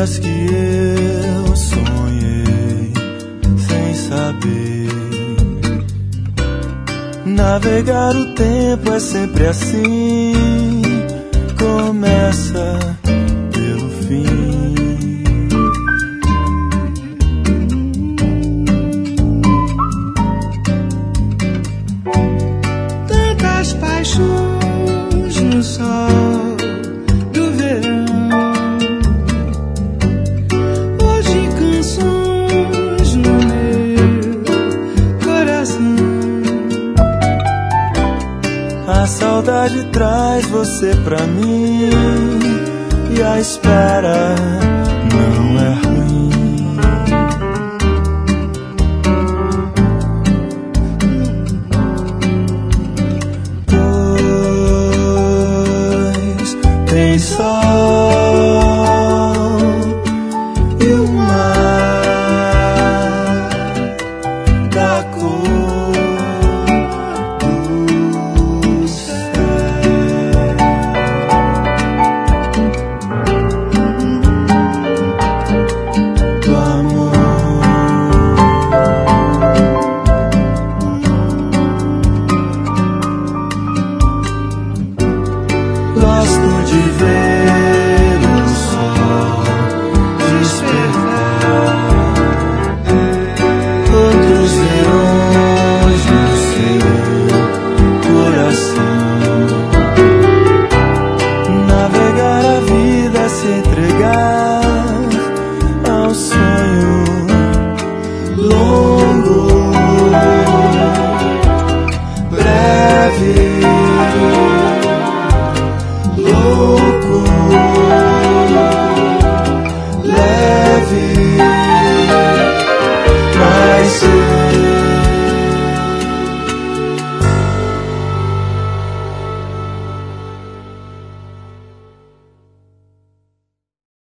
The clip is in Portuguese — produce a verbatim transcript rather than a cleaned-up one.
coisas que eu sonhei sem saber. Navegar o tempo é sempre assim, começa pelo fim. Tantas paixões no sol do verão, hoje canções no meu coração. A saudade traz você pra mim, e a espera não é ruim. Pois tem sol e o mar da cor do céu. Do amor. Gosto de ver o sol despertar, outros verões no seu coração. Navegar a vida, se entregar